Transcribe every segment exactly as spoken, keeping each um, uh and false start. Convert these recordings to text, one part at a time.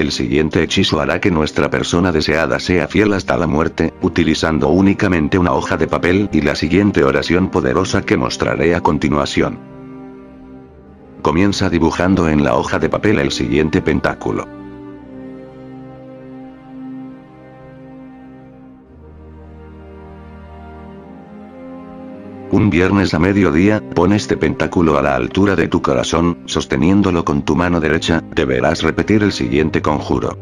El siguiente hechizo hará que nuestra persona deseada sea fiel hasta la muerte, utilizando únicamente una hoja de papel y la siguiente oración poderosa que mostraré a continuación. Comienza dibujando en la hoja de papel el siguiente pentáculo. Un viernes a mediodía, pon este pentáculo a la altura de tu corazón, sosteniéndolo con tu mano derecha, deberás repetir el siguiente conjuro.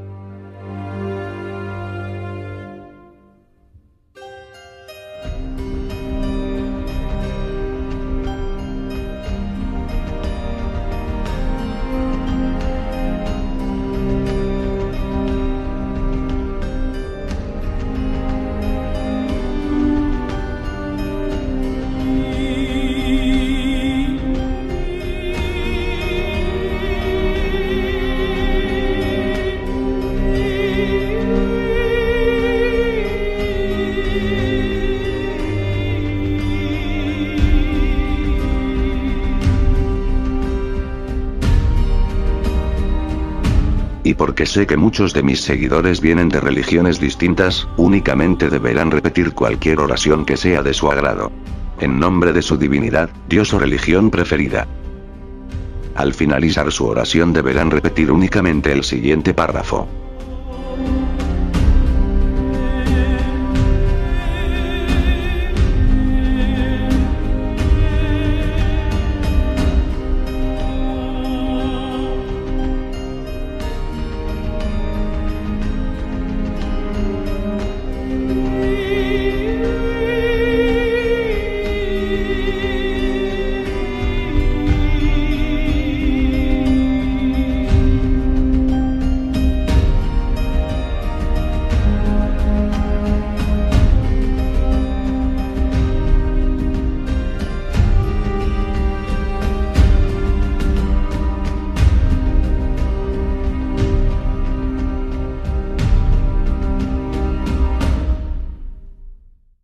Y porque sé que muchos de mis seguidores vienen de religiones distintas, únicamente deberán repetir cualquier oración que sea de su agrado. En nombre de su divinidad, Dios o religión preferida. Al finalizar su oración deberán repetir únicamente el siguiente párrafo.